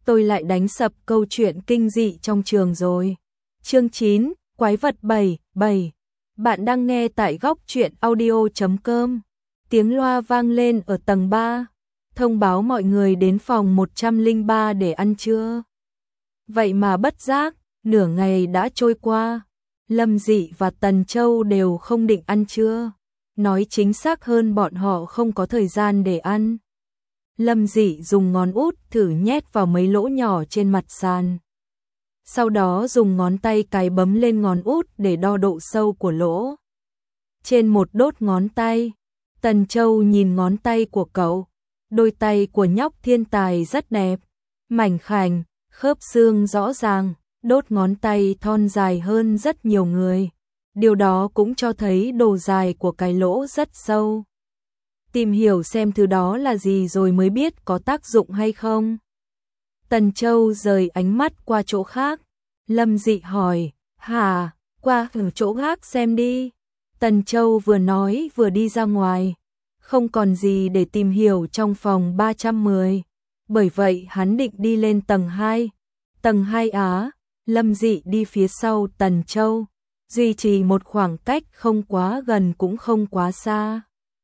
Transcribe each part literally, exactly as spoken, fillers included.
tôi lại đánh sập câu chuyện kinh dị trong trường rồi. Chương chín, Quái vật bảy, bảy. Bạn đang nghe tại góc truyện audio chấm com. Tiếng loa vang lên ở tầng ba, thông báo mọi người đến phòng một trăm lẻ ba để ăn trưa. Vậy mà bất giác, nửa ngày đã trôi qua, Lâm Dị và Tần Châu đều không định ăn trưa. Nói chính xác hơn bọn họ không có thời gian để ăn. Lâm Dị dùng ngón út thử nhét vào mấy lỗ nhỏ trên mặt sàn. Sau đó dùng ngón tay cái bấm lên ngón út để đo độ sâu của lỗ. Trên một đốt ngón tay, Tần Châu nhìn ngón tay của cậu. Đôi tay của nhóc thiên tài rất đẹp, mảnh khảnh, khớp xương rõ ràng, đốt ngón tay thon dài hơn rất nhiều người. Điều đó cũng cho thấy độ dài của cái lỗ rất sâu. Tìm hiểu xem thứ đó là gì rồi mới biết có tác dụng hay không. Tần Châu rời ánh mắt qua chỗ khác. Lâm Dị hỏi, hả, qua thử chỗ khác xem đi. Tần Châu vừa nói vừa đi ra ngoài. Không còn gì để tìm hiểu trong phòng ba trăm mười. Bởi vậy hắn định đi lên tầng hai. Tầng hai á, Lâm Dị đi phía sau Tần Châu. Duy trì một khoảng cách không quá gần cũng không quá xa.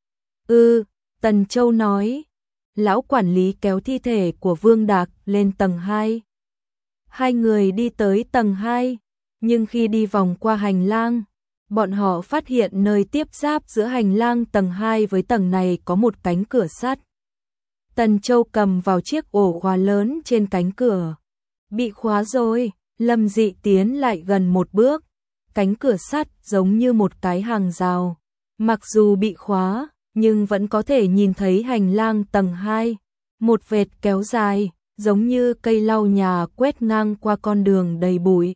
Ừ, Tần Châu nói. Lão quản lý kéo thi thể của Vương Đạc lên tầng hai. Hai người đi tới tầng hai, nhưng khi đi vòng qua hành lang, bọn họ phát hiện nơi tiếp giáp giữa hành lang tầng hai với tầng này có một cánh cửa sắt. Tần Châu cầm vào chiếc ổ khóa lớn trên cánh cửa. Bị khóa rồi, Lâm Dị tiến lại gần một bước. Cánh cửa sắt giống như một cái hàng rào. Mặc dù bị khóa, nhưng vẫn có thể nhìn thấy hành lang tầng hai. Một vệt kéo dài, giống như cây lau nhà quét ngang qua con đường đầy bụi.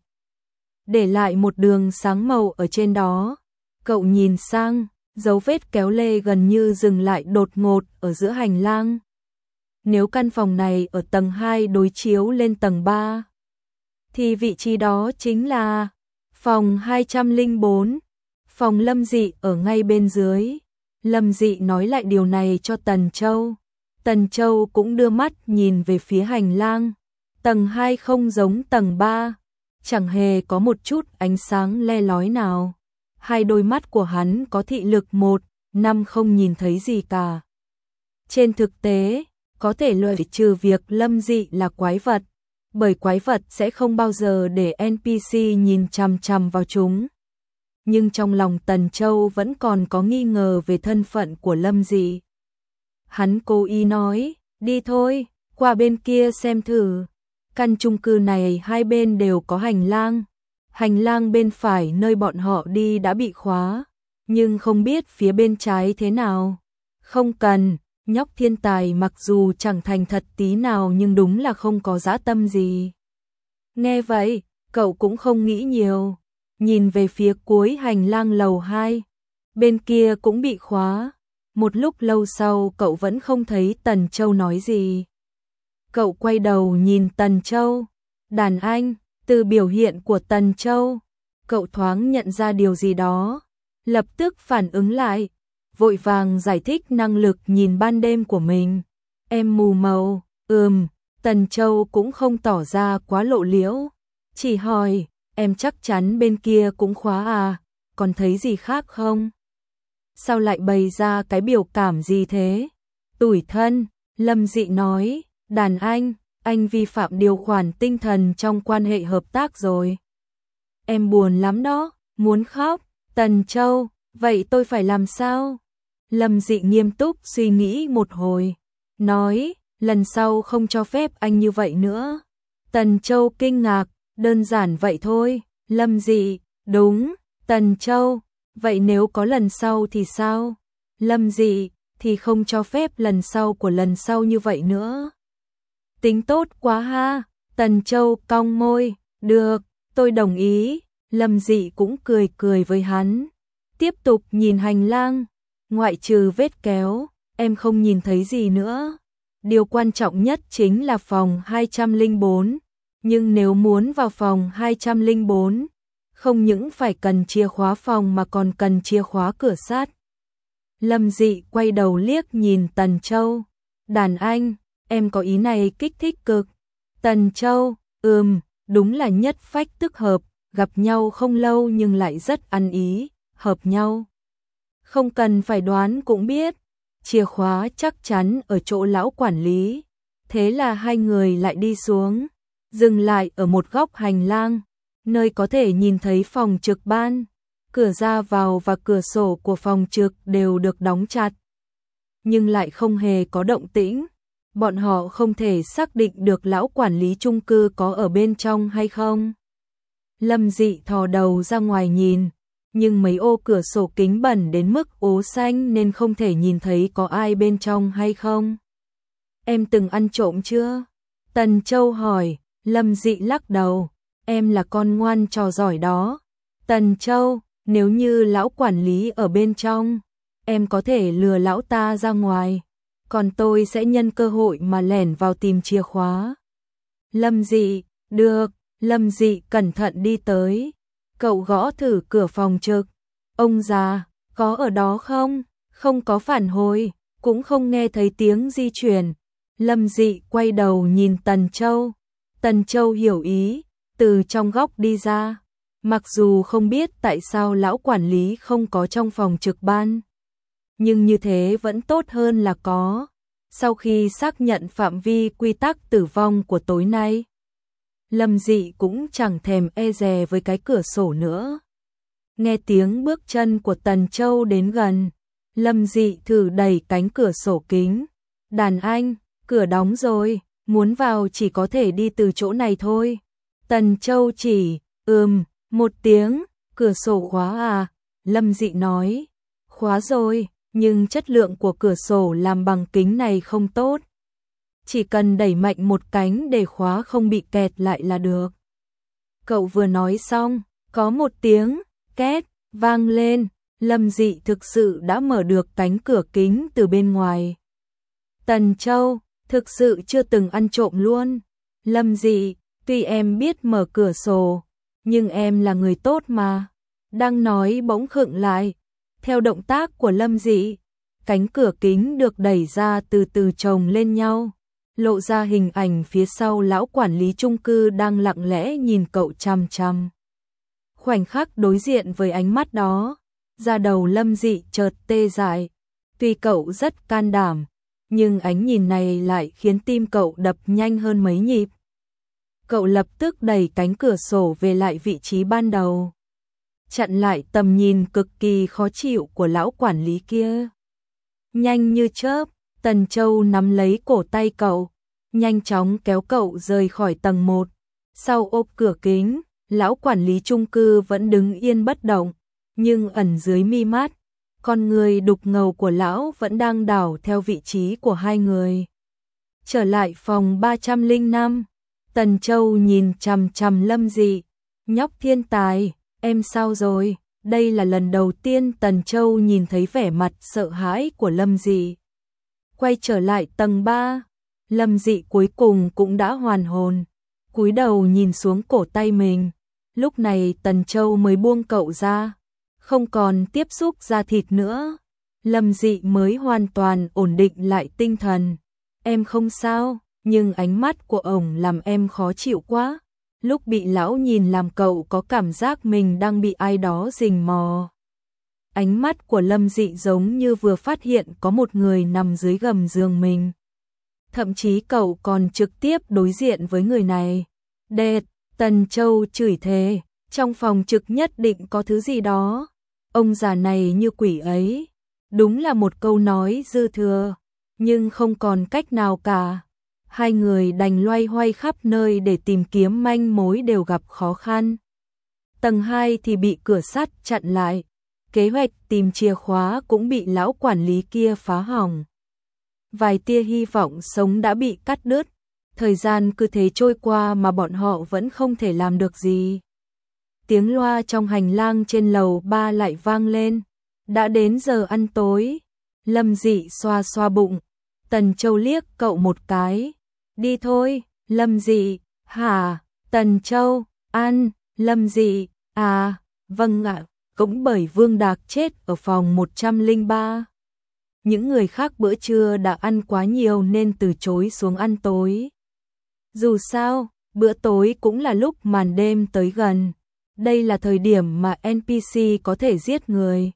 Để lại một đường sáng màu ở trên đó. Cậu nhìn sang, dấu vết kéo lê gần như dừng lại đột ngột ở giữa hành lang. Nếu căn phòng này ở tầng hai đối chiếu lên tầng ba, thì vị trí đó chính là phòng hai trăm lẻ bốn. Phòng Lâm Dị ở ngay bên dưới. Lâm Dị nói lại điều này cho Tần Châu. Tần Châu cũng đưa mắt nhìn về phía hành lang. Tầng hai không giống tầng ba, chẳng hề có một chút ánh sáng le lói nào. Hai đôi mắt của hắn có thị lực một, năm không nhìn thấy gì cả. Trên thực tế, có thể loại trừ việc Lâm Dị là quái vật, bởi quái vật sẽ không bao giờ để en pê xê nhìn chằm chằm vào chúng. Nhưng trong lòng Tần Châu vẫn còn có nghi ngờ về thân phận của Lâm Dị. Hắn cố ý nói, đi thôi, qua bên kia xem thử. Căn chung cư này hai bên đều có hành lang. Hành lang bên phải nơi bọn họ đi đã bị khóa, nhưng không biết phía bên trái thế nào. Không cần, nhóc thiên tài mặc dù chẳng thành thật tí nào nhưng đúng là không có dã tâm gì. Nghe vậy, cậu cũng không nghĩ nhiều. Nhìn về phía cuối hành lang lầu hai, bên kia cũng bị khóa. Một lúc lâu sau cậu vẫn không thấy Tần Châu nói gì. Cậu quay đầu nhìn Tần Châu. Đàn anh, từ biểu hiện của Tần Châu, cậu thoáng nhận ra điều gì đó. Lập tức phản ứng lại, vội vàng giải thích năng lực nhìn ban đêm của mình. Em mù màu, ừm, Tần Châu cũng không tỏ ra quá lộ liễu. Chỉ hỏi, em chắc chắn bên kia cũng khóa à, còn thấy gì khác không? Sao lại bày ra cái biểu cảm gì thế? Tủi thân, Lâm Dị nói, đàn anh, anh vi phạm điều khoản tinh thần trong quan hệ hợp tác rồi. Em buồn lắm đó, muốn khóc. Tần Châu, vậy tôi phải làm sao? Lâm Dị nghiêm túc suy nghĩ một hồi, nói, lần sau không cho phép anh như vậy nữa. Tần Châu kinh ngạc, đơn giản vậy thôi. Lâm Dị, đúng. Tần Châu, vậy nếu có lần sau thì sao? Lâm Dị, thì không cho phép lần sau của lần sau như vậy nữa. Tính tốt quá ha. Tần Châu cong môi, được, tôi đồng ý. Lâm Dị cũng cười cười với hắn. Tiếp tục nhìn hành lang, ngoại trừ vết kéo, em không nhìn thấy gì nữa. Điều quan trọng nhất chính là phòng hai trăm lẻ bốn. Nhưng nếu muốn vào phòng hai trăm lẻ bốn, không những phải cần chìa khóa phòng mà còn cần chìa khóa cửa sắt. Lâm Dị quay đầu liếc nhìn Tần Châu. Đàn anh, em có ý này kích thích cực. Tần Châu, ừm, đúng là nhất phách tức hợp, gặp nhau không lâu nhưng lại rất ăn ý, hợp nhau. Không cần phải đoán cũng biết, chìa khóa chắc chắn ở chỗ lão quản lý. Thế là hai người lại đi xuống, dừng lại ở một góc hành lang, nơi có thể nhìn thấy phòng trực ban. Cửa ra vào và cửa sổ của phòng trực đều được đóng chặt, nhưng lại không hề có động tĩnh. Bọn họ không thể xác định được lão quản lý chung cư có ở bên trong hay không. Lâm Dị thò đầu ra ngoài nhìn, nhưng mấy ô cửa sổ kính bẩn đến mức ố xanh nên không thể nhìn thấy có ai bên trong hay không. Em từng ăn trộm chưa? Tần Châu hỏi. Lâm Dị lắc đầu. Em là con ngoan trò giỏi đó. Tần Châu, nếu như lão quản lý ở bên trong, em có thể lừa lão ta ra ngoài, còn tôi sẽ nhân cơ hội mà lẻn vào tìm chìa khóa. Lâm Dị, được. Lâm Dị cẩn thận đi tới. Cậu gõ thử cửa phòng trực. Ông già, có ở đó không? Không có phản hồi, cũng không nghe thấy tiếng di chuyển. Lâm Dị quay đầu nhìn Tần Châu. Tần Châu hiểu ý, từ trong góc đi ra. Mặc dù không biết tại sao lão quản lý không có trong phòng trực ban, nhưng như thế vẫn tốt hơn là có. Sau khi xác nhận phạm vi quy tắc tử vong của tối nay, Lâm Dị cũng chẳng thèm e dè với cái cửa sổ nữa. Nghe tiếng bước chân của Tần Châu đến gần, Lâm Dị thử đẩy cánh cửa sổ kính. Đàn anh, cửa đóng rồi, muốn vào chỉ có thể đi từ chỗ này thôi. Tần Châu chỉ, ừm, một tiếng, cửa sổ khóa à? Lâm Dị nói, khóa rồi, nhưng chất lượng của cửa sổ làm bằng kính này không tốt. Chỉ cần đẩy mạnh một cánh để khóa không bị kẹt lại là được. Cậu vừa nói xong, có một tiếng két vang lên, Lâm Dị thực sự đã mở được cánh cửa kính từ bên ngoài. Tần Châu, thực sự chưa từng ăn trộm luôn. Lâm Dị, tuy em biết mở cửa sổ, nhưng em là người tốt mà. Đang nói bỗng khựng lại. Theo động tác của Lâm Dị, cánh cửa kính được đẩy ra từ từ chồng lên nhau, lộ ra hình ảnh phía sau lão quản lý chung cư đang lặng lẽ nhìn cậu chằm chằm. Khoảnh khắc đối diện với ánh mắt đó, da đầu Lâm Dị chợt tê dại. Tuy cậu rất can đảm, nhưng ánh nhìn này lại khiến tim cậu đập nhanh hơn mấy nhịp. Cậu lập tức đẩy cánh cửa sổ về lại vị trí ban đầu, chặn lại tầm nhìn cực kỳ khó chịu của lão quản lý kia. Nhanh như chớp, Tần Châu nắm lấy cổ tay cậu, nhanh chóng kéo cậu rời khỏi tầng một. Sau ốp cửa kính, lão quản lý chung cư vẫn đứng yên bất động, nhưng ẩn dưới mi mắt, con người đục ngầu của lão vẫn đang đảo theo vị trí của hai người. Trở lại phòng ba trăm lẻ năm, Tần Châu nhìn chằm chằm Lâm Dị. Nhóc thiên tài, em sao rồi? Đây là lần đầu tiên Tần Châu nhìn thấy vẻ mặt sợ hãi của Lâm Dị. Quay trở lại tầng ba, Lâm Dị cuối cùng cũng đã hoàn hồn, cúi đầu nhìn xuống cổ tay mình. Lúc này Tần Châu mới buông cậu ra, không còn tiếp xúc da thịt nữa. Lâm Dị mới hoàn toàn ổn định lại tinh thần. Em không sao, nhưng ánh mắt của ổng làm em khó chịu quá. Lúc bị lão nhìn làm cậu có cảm giác mình đang bị ai đó rình mò. Ánh mắt của Lâm Dị giống như vừa phát hiện có một người nằm dưới gầm giường mình. Thậm chí cậu còn trực tiếp đối diện với người này. Đệt, Tần Châu chửi thề, trong phòng trực nhất định có thứ gì đó. Ông già này như quỷ ấy. Đúng là một câu nói dư thừa, nhưng không còn cách nào cả. Hai người đành loay hoay khắp nơi để tìm kiếm manh mối đều gặp khó khăn. Tầng hai thì bị cửa sắt chặn lại. Kế hoạch tìm chìa khóa cũng bị lão quản lý kia phá hỏng. Vài tia hy vọng sống đã bị cắt đứt. Thời gian cứ thế trôi qua mà bọn họ vẫn không thể làm được gì. Tiếng loa trong hành lang trên lầu ba lại vang lên. Đã đến giờ ăn tối. Lâm Dị xoa xoa bụng. Tần Châu liếc cậu một cái. Đi thôi. Lâm Dị, hả? Tần Châu, ăn. Lâm Dị, à, vâng ạ. Cũng bởi Vương Đạc chết ở phòng một trăm lẻ ba. Những người khác bữa trưa đã ăn quá nhiều nên từ chối xuống ăn tối. Dù sao, bữa tối cũng là lúc màn đêm tới gần. Đây là thời điểm mà en pê xê có thể giết người.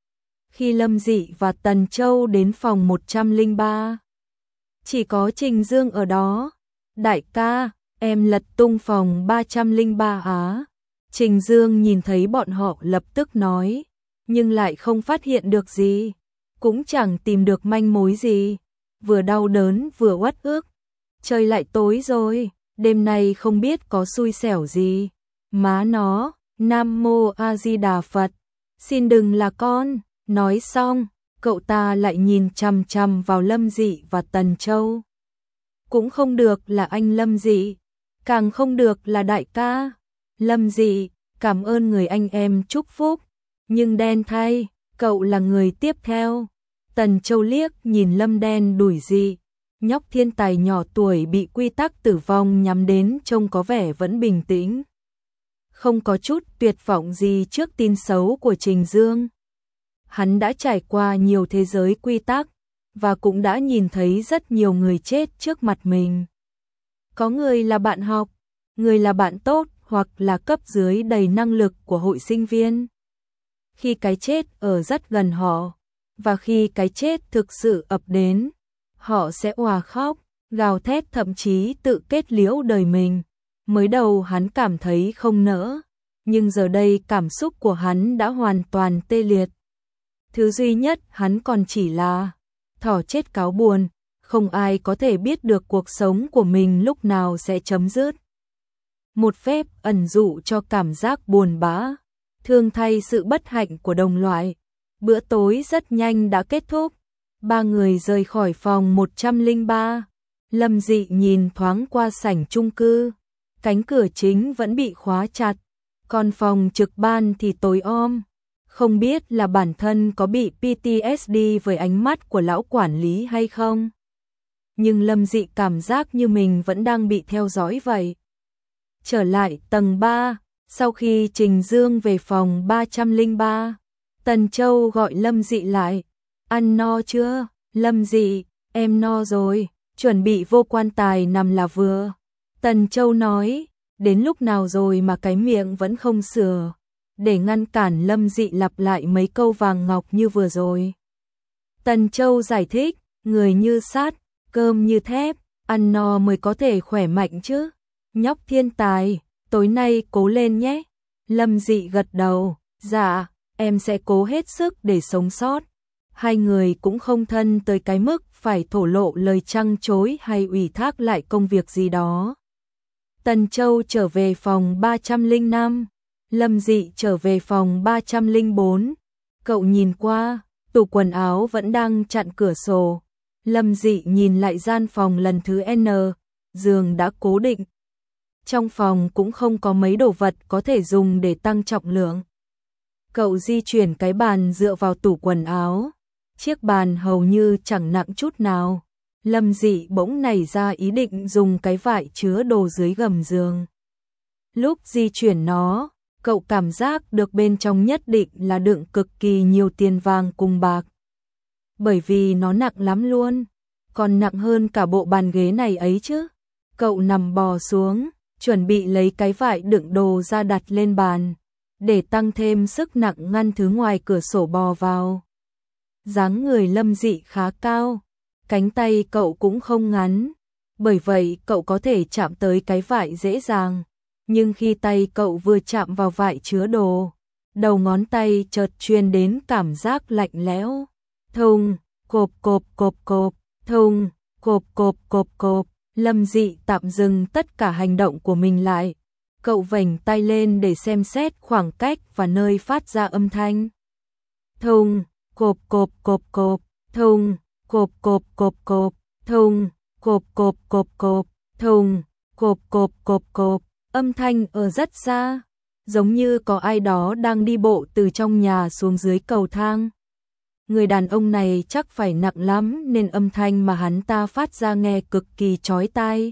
Khi Lâm Dị và Tần Châu đến phòng một trăm lẻ ba, chỉ có Trình Dương ở đó. Đại ca, em lật tung phòng ba trăm lẻ ba á. Trình Dương nhìn thấy bọn họ lập tức nói, nhưng lại không phát hiện được gì, cũng chẳng tìm được manh mối gì, vừa đau đớn vừa uất ức. Trời lại tối rồi, đêm nay không biết có xui xẻo gì. Má nó, Nam Mô A Di Đà Phật, xin đừng là con. Nói xong, cậu ta lại nhìn chằm chằm vào Lâm Dị và Tần Châu. Cũng không được là anh Lâm Dị, càng không được là đại ca. Lâm Dị, cảm ơn người anh em chúc phúc, nhưng đen thay, cậu là người tiếp theo. Tần Châu liếc nhìn Lâm đen đủi Dị, nhóc thiên tài nhỏ tuổi bị quy tắc tử vong nhắm đến trông có vẻ vẫn bình tĩnh. Không có chút tuyệt vọng gì trước tin xấu của Trình Dương. Hắn đã trải qua nhiều thế giới quy tắc, và cũng đã nhìn thấy rất nhiều người chết trước mặt mình. Có người là bạn học, người là bạn tốt, hoặc là cấp dưới đầy năng lực của hội sinh viên. Khi cái chết ở rất gần họ, và khi cái chết thực sự ập đến, họ sẽ òa khóc, gào thét, thậm chí tự kết liễu đời mình. Mới đầu hắn cảm thấy không nỡ, nhưng giờ đây cảm xúc của hắn đã hoàn toàn tê liệt. Thứ duy nhất hắn còn chỉ là thỏ chết cáo buồn, không ai có thể biết được cuộc sống của mình lúc nào sẽ chấm dứt. Một phép ẩn dụ cho cảm giác buồn bã, thương thay sự bất hạnh của đồng loại. Bữa tối rất nhanh đã kết thúc, ba người rời khỏi phòng một trăm lẻ ba. Lâm Dị nhìn thoáng qua sảnh chung cư, cánh cửa chính vẫn bị khóa chặt, còn phòng trực ban thì tối om. Không biết là bản thân có bị pê tê ét đê với ánh mắt của lão quản lý hay không. Nhưng Lâm Dị cảm giác như mình vẫn đang bị theo dõi vậy. Trở lại tầng ba, sau khi Trình Dương về phòng ba trăm lẻ ba, Tần Châu gọi Lâm Dị lại. Ăn no chưa? Lâm Dị, em no rồi, chuẩn bị vô quan tài nằm là vừa. Tần Châu nói, đến lúc nào rồi mà cái miệng vẫn không sửa. Để ngăn cản Lâm Dị lặp lại mấy câu vàng ngọc như vừa rồi. Tần Châu giải thích, người như sắt, cơm như thép, ăn no mới có thể khỏe mạnh chứ. Nhóc thiên tài, tối nay cố lên nhé. Lâm Dị gật đầu, dạ, em sẽ cố hết sức để sống sót. Hai người cũng không thân tới cái mức phải thổ lộ lời trăng chối hay ủy thác lại công việc gì đó. Tần Châu trở về phòng ba trăm lẻ năm. Lâm Dị trở về phòng ba trăm lẻ bốn. Cậu nhìn qua, tủ quần áo vẫn đang chặn cửa sổ. Lâm Dị nhìn lại gian phòng lần thứ N, giường đã cố định. Trong phòng cũng không có mấy đồ vật có thể dùng để tăng trọng lượng. Cậu di chuyển cái bàn dựa vào tủ quần áo. Chiếc bàn hầu như chẳng nặng chút nào. Lâm Dị bỗng nảy ra ý định dùng cái vải chứa đồ dưới gầm giường. Lúc di chuyển nó, cậu cảm giác được bên trong nhất định là đựng cực kỳ nhiều tiền vàng cùng bạc. Bởi vì nó nặng lắm luôn, còn nặng hơn cả bộ bàn ghế này ấy chứ. Cậu nằm bò xuống, chuẩn bị lấy cái vải đựng đồ ra đặt lên bàn, để tăng thêm sức nặng ngăn thứ ngoài cửa sổ bò vào. Dáng người Lâm Dị khá cao, cánh tay cậu cũng không ngắn, bởi vậy cậu có thể chạm tới cái vải dễ dàng. Nhưng khi tay cậu vừa chạm vào vải chứa đồ, đầu ngón tay chợt truyền đến cảm giác lạnh lẽo. Thùng, cộp cộp cộp cộp, thùng, cộp cộp cộp cộp. Lâm Dị tạm dừng tất cả hành động của mình lại. Cậu vểnh tay lên để xem xét khoảng cách và nơi phát ra âm thanh. Thùng, cộp cộp cộp cộp, thùng, cộp cộp cộp cộp, thùng, cộp cộp cộp cộp, thùng, cộp cộp cộp cộp. Âm thanh ở rất xa, giống như có ai đó đang đi bộ từ trong nhà xuống dưới cầu thang. Người đàn ông này chắc phải nặng lắm nên âm thanh mà hắn ta phát ra nghe cực kỳ chói tai.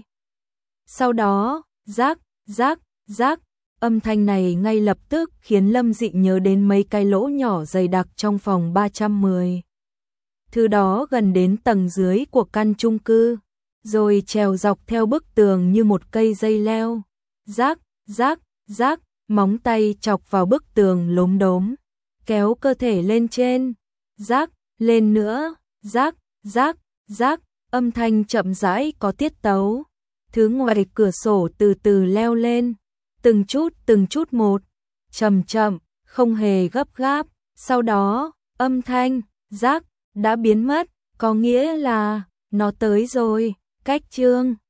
Sau đó, rác, rác, rác, âm thanh này ngay lập tức khiến Lâm Dị nhớ đến mấy cái lỗ nhỏ dày đặc trong phòng ba trăm mười. Thứ đó gần đến tầng dưới của căn chung cư. rồi trèo dọc theo bức tường như một cây dây leo. Rác, rác, rác, móng tay chọc vào bức tường lốm đốm, kéo cơ thể lên trên. Rác, lên nữa, rác, rác, rác, âm thanh chậm rãi có tiết tấu. Thứ ngoài cửa sổ từ từ leo lên, từng chút từng chút một, chậm chậm, không hề gấp gáp. Sau đó, âm thanh, rác, đã biến mất, có nghĩa là, nó tới rồi. Cách chương